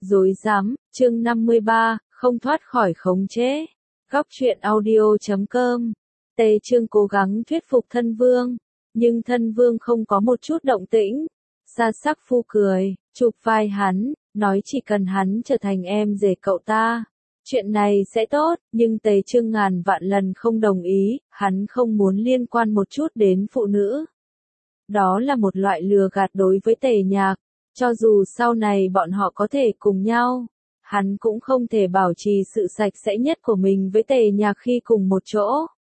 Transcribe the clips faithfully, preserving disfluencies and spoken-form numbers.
Rối rắm, chương năm mươi ba, không thoát khỏi khống chế. Góc truyện audio chấm com. Tề Chương cố gắng thuyết phục thân vương, nhưng thân vương không có một chút động tĩnh. Sa Sắc Phu cười, chụp vai hắn, nói chỉ cần hắn trở thành em rể cậu ta, chuyện này sẽ tốt, nhưng Tề Chương ngàn vạn lần không đồng ý, hắn không muốn liên quan một chút đến phụ nữ. Đó là một loại lừa gạt đối với Tề Nhạc, cho dù sau này bọn họ có thể cùng nhau, hắn cũng không thể bảo trì sự sạch sẽ nhất của mình với Tề Nhạc khi cùng một chỗ.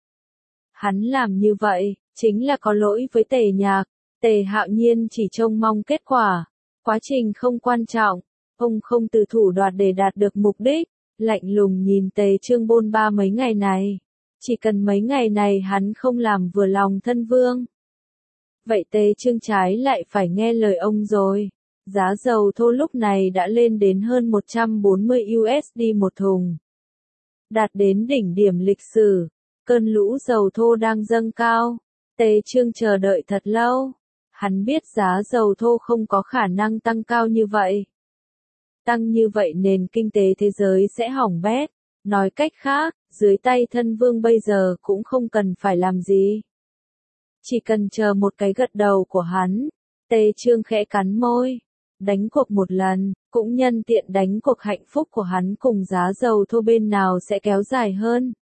Hắn làm như vậy, chính là có lỗi với Tề Nhạc. Tề Hạo Nhiên chỉ trông mong kết quả, quá trình không quan trọng, ông không từ thủ đoạn để đạt được mục đích, lạnh lùng nhìn Tề Chương bôn ba mấy ngày này. Chỉ cần mấy ngày này hắn không làm vừa lòng thân vương, vậy Tề Chương trái lại phải nghe lời ông rồi. Giá dầu thô lúc này đã lên đến hơn một trăm bốn mươi đô la một thùng, đạt đến đỉnh điểm lịch sử. Cơn lũ dầu thô đang dâng cao. Tề Chương chờ đợi thật lâu. Hắn biết giá dầu thô không có khả năng tăng cao như vậy. Tăng như vậy nền kinh tế thế giới sẽ hỏng bét. Nói cách khác, dưới tay thân vương bây giờ cũng không cần phải làm gì. Chỉ cần chờ một cái gật đầu của hắn. Tề Chương khẽ cắn môi. Đánh cuộc một lần, cũng nhân tiện đánh cuộc hạnh phúc của hắn cùng giá dầu thô bên nào sẽ kéo dài hơn.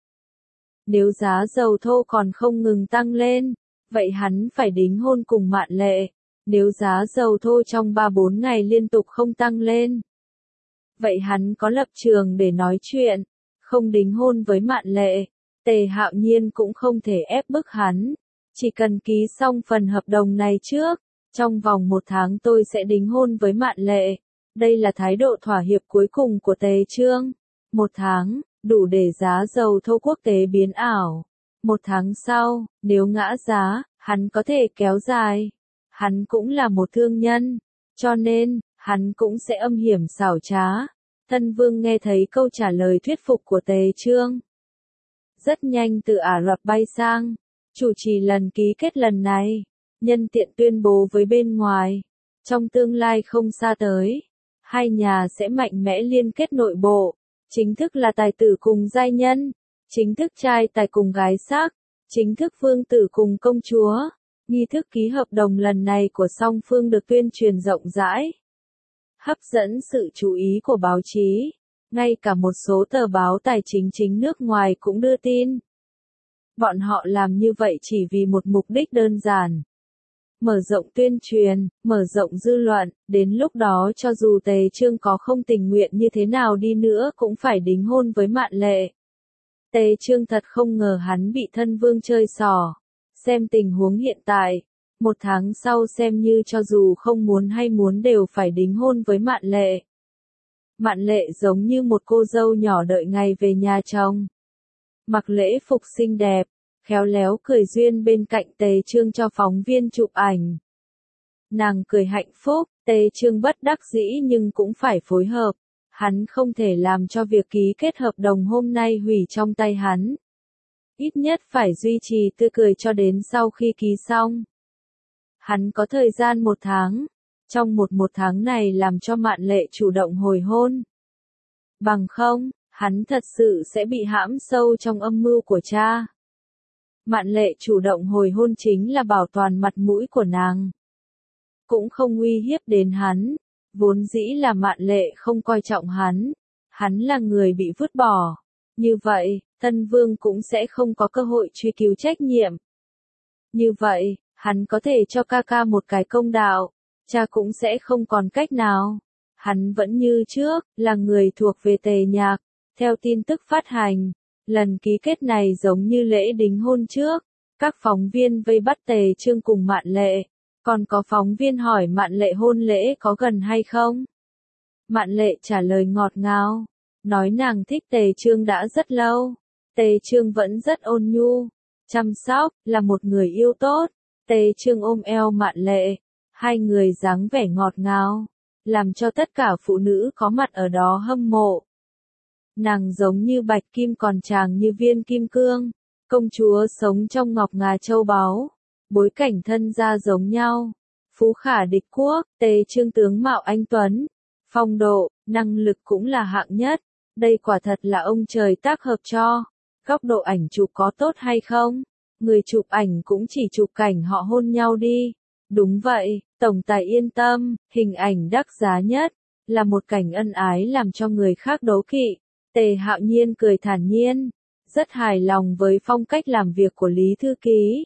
Nếu giá dầu thô còn không ngừng tăng lên, vậy hắn phải đính hôn cùng Mạn Lệ. Nếu giá dầu thô trong ba bốn ngày liên tục không tăng lên, vậy hắn có lập trường để nói chuyện, không đính hôn với Mạn Lệ. Tề Hạo Nhiên cũng không thể ép bức hắn, chỉ cần ký xong phần hợp đồng này trước, trong vòng một tháng tôi sẽ đính hôn với Mạn Lệ. Đây là thái độ thỏa hiệp cuối cùng của Tề Chương. Một tháng, đủ để giá dầu thô quốc tế biến ảo. Một tháng sau, nếu ngã giá, hắn có thể kéo dài. Hắn cũng là một thương nhân, cho nên, hắn cũng sẽ âm hiểm xảo trá. Thân vương nghe thấy câu trả lời thuyết phục của Tề Chương. Rất nhanh từ Ả Rập bay sang, chủ trì lần ký kết lần này, nhân tiện tuyên bố với bên ngoài. Trong tương lai không xa tới, hai nhà sẽ mạnh mẽ liên kết nội bộ. Chính thức là tài tử cùng giai nhân, chính thức trai tài cùng gái sắc, chính thức vương tử cùng công chúa. Nghi thức ký hợp đồng lần này của song phương được tuyên truyền rộng rãi, hấp dẫn sự chú ý của báo chí, ngay cả một số tờ báo tài chính chính nước ngoài cũng đưa tin. Bọn họ làm như vậy chỉ vì một mục đích đơn giản: mở rộng tuyên truyền, mở rộng dư luận. Đến lúc đó cho dù Tề Chương có không tình nguyện như thế nào đi nữa cũng phải đính hôn với Mạn Lệ. Tề Chương thật không ngờ hắn bị thân vương chơi xỏ. Xem tình huống hiện tại, một tháng sau xem như cho dù không muốn hay muốn đều phải đính hôn với Mạn Lệ. Mạn Lệ giống như một cô dâu nhỏ đợi ngày về nhà chồng. Mặc lễ phục xinh đẹp, khéo léo cười duyên bên cạnh Tề Chương cho phóng viên chụp ảnh. Nàng cười hạnh phúc. Tề Chương bất đắc dĩ nhưng cũng phải phối hợp. Hắn không thể làm cho việc ký kết hợp đồng hôm nay hủy trong tay hắn. Ít nhất phải duy trì tươi cười cho đến sau khi ký xong. Hắn có thời gian một tháng. Trong một một tháng này làm cho Mạn Lệ chủ động hồi hôn. Bằng không, hắn thật sự sẽ bị hãm sâu trong âm mưu của cha. Mạn Lệ chủ động hồi hôn chính là bảo toàn mặt mũi của nàng, cũng không uy hiếp đến hắn. Vốn dĩ là Mạn Lệ không coi trọng hắn, hắn là người bị vứt bỏ. Như vậy, thân vương cũng sẽ không có cơ hội truy cứu trách nhiệm. Như vậy, hắn có thể cho ca ca một cái công đạo, cha cũng sẽ không còn cách nào. Hắn vẫn như trước, là người thuộc về Tề Nhạc. Theo tin tức phát hành, lần ký kết này giống như lễ đính hôn trước. Các phóng viên vây bắt Tề Chương cùng Mạn Lệ. Còn có phóng viên hỏi Mạn Lệ hôn lễ có gần hay không? Mạn Lệ trả lời ngọt ngào, nói nàng thích Tề Chương đã rất lâu. Tề Chương vẫn rất ôn nhu, chăm sóc, là một người yêu tốt. Tề Chương ôm eo Mạn Lệ, hai người dáng vẻ ngọt ngào, làm cho tất cả phụ nữ có mặt ở đó hâm mộ. Nàng giống như bạch kim còn chàng như viên kim cương, công chúa sống trong ngọc ngà châu báu, bối cảnh thân gia giống nhau. Phú khả địch quốc. Tề Chương tướng mạo anh tuấn, phong độ, năng lực cũng là hạng nhất. Đây quả thật là ông trời tác hợp cho. Góc độ ảnh chụp có tốt hay không? Người chụp ảnh cũng chỉ chụp cảnh họ hôn nhau đi. Đúng vậy, tổng tài yên tâm, hình ảnh đắt giá nhất, là một cảnh ân ái làm cho người khác đố kỵ. Tề Hạo Nhiên cười thản nhiên, rất hài lòng với phong cách làm việc của Lý Thư Ký.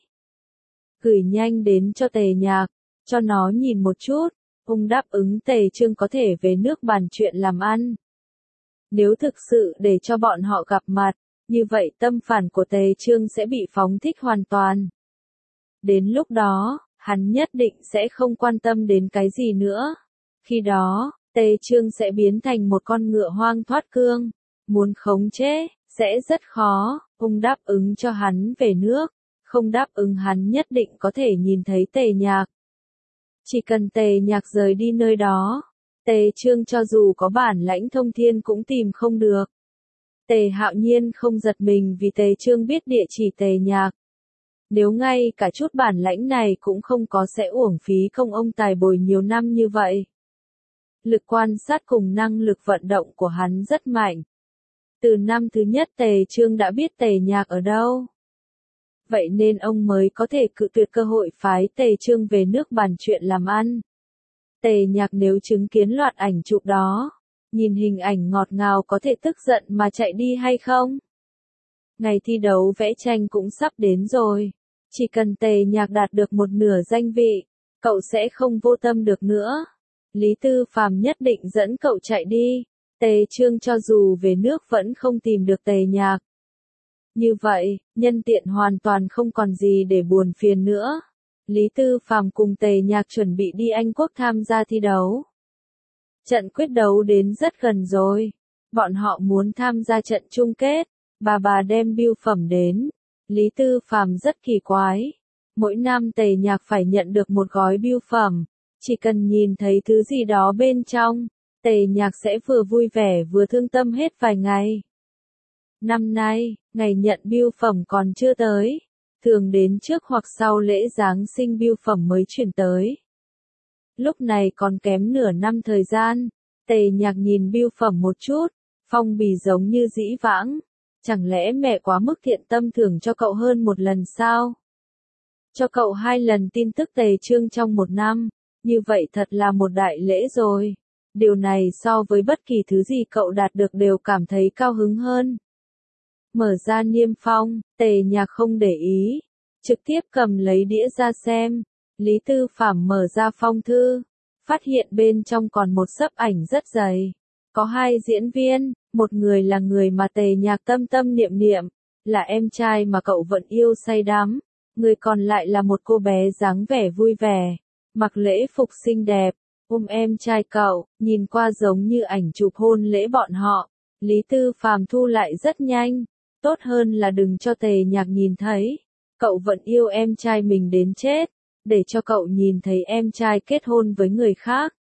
Gửi nhanh đến cho Tề Nhạc, cho nó nhìn một chút, ông đáp ứng Tề Trương có thể về nước bàn chuyện làm ăn. Nếu thực sự để cho bọn họ gặp mặt, như vậy tâm phản của Tề Trương sẽ bị phóng thích hoàn toàn. Đến lúc đó, hắn nhất định sẽ không quan tâm đến cái gì nữa. Khi đó, Tề Trương sẽ biến thành một con ngựa hoang thoát cương. Muốn khống chế, sẽ rất khó. Ông đáp ứng cho hắn về nước. Không đáp ứng hắn nhất định có thể nhìn thấy Tề Nhạc. Chỉ cần Tề Nhạc rời đi nơi đó, Tề Trương cho dù có bản lãnh thông thiên cũng tìm không được. Tề Hạo Nhiên không giật mình vì Tề Trương biết địa chỉ Tề Nhạc. Nếu ngay cả chút bản lãnh này cũng không có sẽ uổng phí công ông tài bồi nhiều năm như vậy. Lực quan sát cùng năng lực vận động của hắn rất mạnh. Từ năm thứ nhất Tề Trương đã biết Tề Nhạc ở đâu. Vậy nên ông mới có thể cự tuyệt cơ hội phái Tề Trương về nước bàn chuyện làm ăn. Tề Nhạc nếu chứng kiến loạt ảnh chụp đó, nhìn hình ảnh ngọt ngào có thể tức giận mà chạy đi hay không? Ngày thi đấu vẽ tranh cũng sắp đến rồi. Chỉ cần Tề Nhạc đạt được một nửa danh vị, cậu sẽ không vô tâm được nữa. Lý Tư Phàm nhất định dẫn cậu chạy đi. Tề Trương cho dù về nước vẫn không tìm được Tề Nhạc. Như vậy, nhân tiện hoàn toàn không còn gì để buồn phiền nữa. Lý Tư Phàm cùng Tề Nhạc chuẩn bị đi Anh Quốc tham gia thi đấu. Trận quyết đấu đến rất gần rồi. Bọn họ muốn tham gia trận chung kết. Bà bà đem bưu phẩm đến. Lý Tư Phàm rất kỳ quái. Mỗi năm Tề Nhạc phải nhận được một gói bưu phẩm. Chỉ cần nhìn thấy thứ gì đó bên trong, Tề Nhạc sẽ vừa vui vẻ vừa thương tâm hết vài ngày. Năm nay, ngày nhận bưu phẩm còn chưa tới. Thường đến trước hoặc sau lễ Giáng sinh bưu phẩm mới chuyển tới. Lúc này còn kém nửa năm thời gian. Tề Nhạc nhìn bưu phẩm một chút, phong bì giống như dĩ vãng. Chẳng lẽ mẹ quá mức thiện tâm thưởng cho cậu hơn một lần sao? Cho cậu hai lần tin tức Tề Trương trong một năm, như vậy thật là một đại lễ rồi. Điều này so với bất kỳ thứ gì cậu đạt được đều cảm thấy cao hứng hơn. Mở ra niêm phong, Tề Nhạc không để ý, trực tiếp cầm lấy đĩa ra xem. Lý Tư Phàm mở ra phong thư, phát hiện bên trong còn một xấp ảnh rất dày. Có hai diễn viên, một người là người mà Tề Nhạc tâm tâm niệm niệm, là em trai mà cậu vẫn yêu say đắm. Người còn lại là một cô bé dáng vẻ vui vẻ, mặc lễ phục xinh đẹp, ôm em trai cậu, nhìn qua giống như ảnh chụp hôn lễ bọn họ. Lý Tư Phàm thu lại rất nhanh, tốt hơn là đừng cho Tề Nhạc nhìn thấy. Cậu vẫn yêu em trai mình đến chết, để cho cậu nhìn thấy em trai kết hôn với người khác.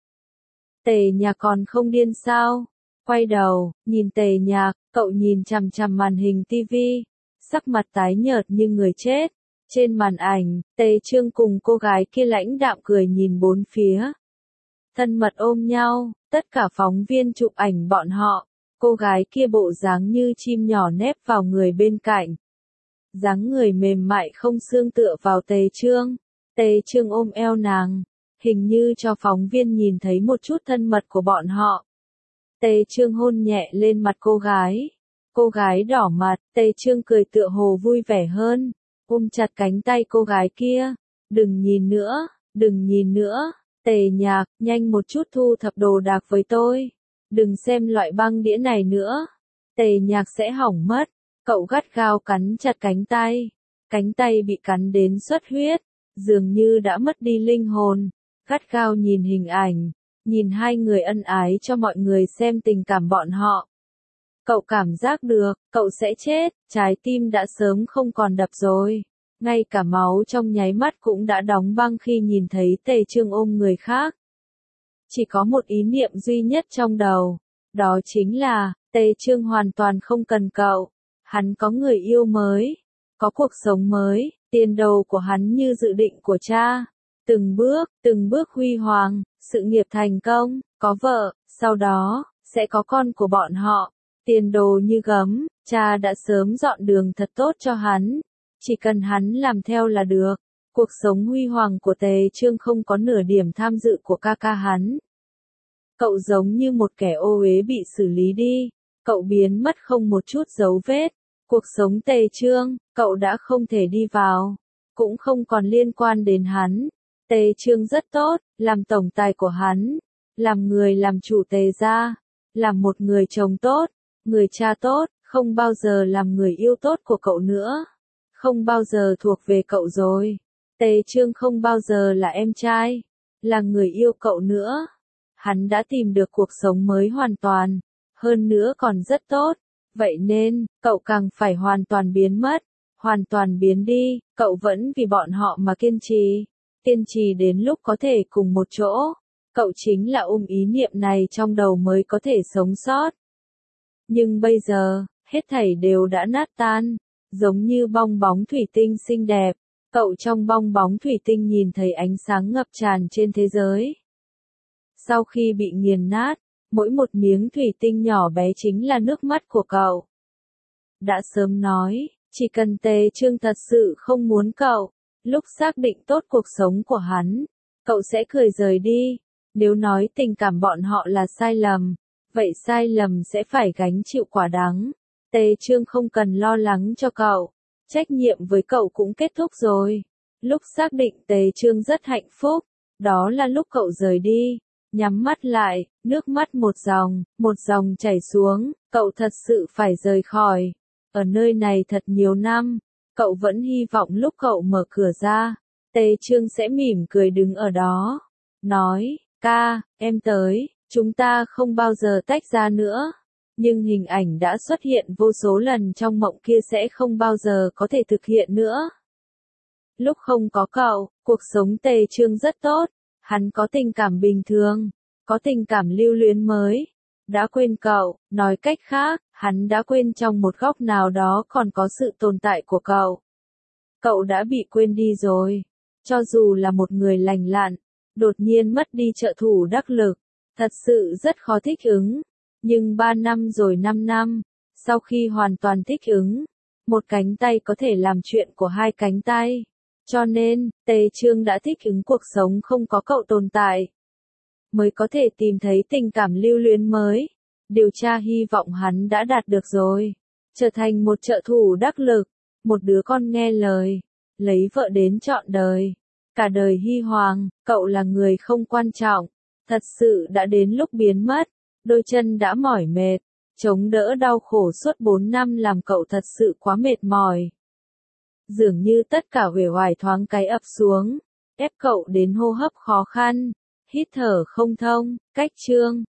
Tề Nhạc còn không điên sao? Quay đầu, nhìn Tề Nhạc, cậu nhìn chằm chằm màn hình tivi, sắc mặt tái nhợt như người chết. Trên màn ảnh, Tề Trương cùng cô gái kia lãnh đạm cười nhìn bốn phía. Thân mật ôm nhau, tất cả phóng viên chụp ảnh bọn họ. Cô gái kia bộ dáng như chim nhỏ nép vào người bên cạnh. Dáng người mềm mại không xương tựa vào Tề Trương. Tề Trương ôm eo nàng, hình như cho phóng viên nhìn thấy một chút thân mật của bọn họ. Tề Trương hôn nhẹ lên mặt cô gái. Cô gái đỏ mặt, Tề Trương cười tựa hồ vui vẻ hơn, ôm chặt cánh tay cô gái kia. Đừng nhìn nữa, đừng nhìn nữa, Tề Nhạc, nhanh một chút thu thập đồ đạc với tôi. Đừng xem loại băng đĩa này nữa, Tề Nhạc sẽ hỏng mất. Cậu gắt gao cắn chặt cánh tay. Cánh tay bị cắn đến xuất huyết, dường như đã mất đi linh hồn. Gắt gao nhìn hình ảnh, nhìn hai người ân ái cho mọi người xem tình cảm bọn họ. Cậu cảm giác được, cậu sẽ chết, trái tim đã sớm không còn đập rồi. Ngay cả máu trong nháy mắt cũng đã đóng băng khi nhìn thấy Tề Trương ôm người khác. Chỉ có một ý niệm duy nhất trong đầu, đó chính là, Tề Trương hoàn toàn không cần cậu. Hắn có người yêu mới, có cuộc sống mới, tiền đồ của hắn như dự định của cha. Từng bước, từng bước huy hoàng, sự nghiệp thành công, có vợ, sau đó, sẽ có con của bọn họ. Tiền đồ như gấm, cha đã sớm dọn đường thật tốt cho hắn. Chỉ cần hắn làm theo là được. Cuộc sống huy hoàng của Tề Trương không có nửa điểm tham dự của ca ca hắn. Cậu giống như một kẻ ô uế bị xử lý đi. Cậu biến mất không một chút dấu vết. Cuộc sống Tề Trương, cậu đã không thể đi vào. Cũng không còn liên quan đến hắn. Tề Trương rất tốt, làm tổng tài của hắn. Làm người làm chủ Tề gia. Làm một người chồng tốt, người cha tốt, không bao giờ làm người yêu tốt của cậu nữa. Không bao giờ thuộc về cậu rồi. Tề Trương không bao giờ là em trai, là người yêu cậu nữa. Hắn đã tìm được cuộc sống mới hoàn toàn, hơn nữa còn rất tốt. Vậy nên, cậu càng phải hoàn toàn biến mất, hoàn toàn biến đi, cậu vẫn vì bọn họ mà kiên trì. Kiên trì đến lúc có thể cùng một chỗ. Cậu chính là ôm ý niệm này trong đầu mới có thể sống sót. Nhưng bây giờ, hết thảy đều đã nát tan, giống như bong bóng thủy tinh xinh đẹp. Cậu trong bong bóng thủy tinh nhìn thấy ánh sáng ngập tràn trên thế giới. Sau khi bị nghiền nát, mỗi một miếng thủy tinh nhỏ bé chính là nước mắt của cậu. Đã sớm nói, chỉ cần Tề Trương thật sự không muốn cậu, lúc xác định tốt cuộc sống của hắn, cậu sẽ cười rời đi. Nếu nói tình cảm bọn họ là sai lầm, vậy sai lầm sẽ phải gánh chịu quả đắng. Tề Trương không cần lo lắng cho cậu. Trách nhiệm với cậu cũng kết thúc rồi. Lúc xác định Tề Trương rất hạnh phúc, đó là lúc cậu rời đi. Nhắm mắt lại, nước mắt một dòng, một dòng chảy xuống, cậu thật sự phải rời khỏi. Ở nơi này thật nhiều năm, cậu vẫn hy vọng lúc cậu mở cửa ra, Tề Trương sẽ mỉm cười đứng ở đó. Nói, ca, em tới, chúng ta không bao giờ tách ra nữa. Nhưng hình ảnh đã xuất hiện vô số lần trong mộng kia sẽ không bao giờ có thể thực hiện nữa. Lúc không có cậu, cuộc sống Tề Trương rất tốt. Hắn có tình cảm bình thường, có tình cảm lưu luyến mới. Đã quên cậu, nói cách khác, hắn đã quên trong một góc nào đó còn có sự tồn tại của cậu. Cậu đã bị quên đi rồi. Cho dù là một người lành lặn, đột nhiên mất đi trợ thủ đắc lực, thật sự rất khó thích ứng. Nhưng ba năm rồi năm năm, sau khi hoàn toàn thích ứng, một cánh tay có thể làm chuyện của hai cánh tay. Cho nên, Tề Trương đã thích ứng cuộc sống không có cậu tồn tại. Mới có thể tìm thấy tình cảm lưu luyến mới. Điều tra hy vọng hắn đã đạt được rồi. Trở thành một trợ thủ đắc lực, một đứa con nghe lời, lấy vợ đến trọn đời. Cả đời huy hoàng, cậu là người không quan trọng. Thật sự đã đến lúc biến mất. Đôi chân đã mỏi mệt, chống đỡ đau khổ suốt bốn năm làm cậu thật sự quá mệt mỏi. Dường như tất cả uể oải thoáng cái ập xuống, ép cậu đến hô hấp khó khăn, hít thở không thông. Cách chương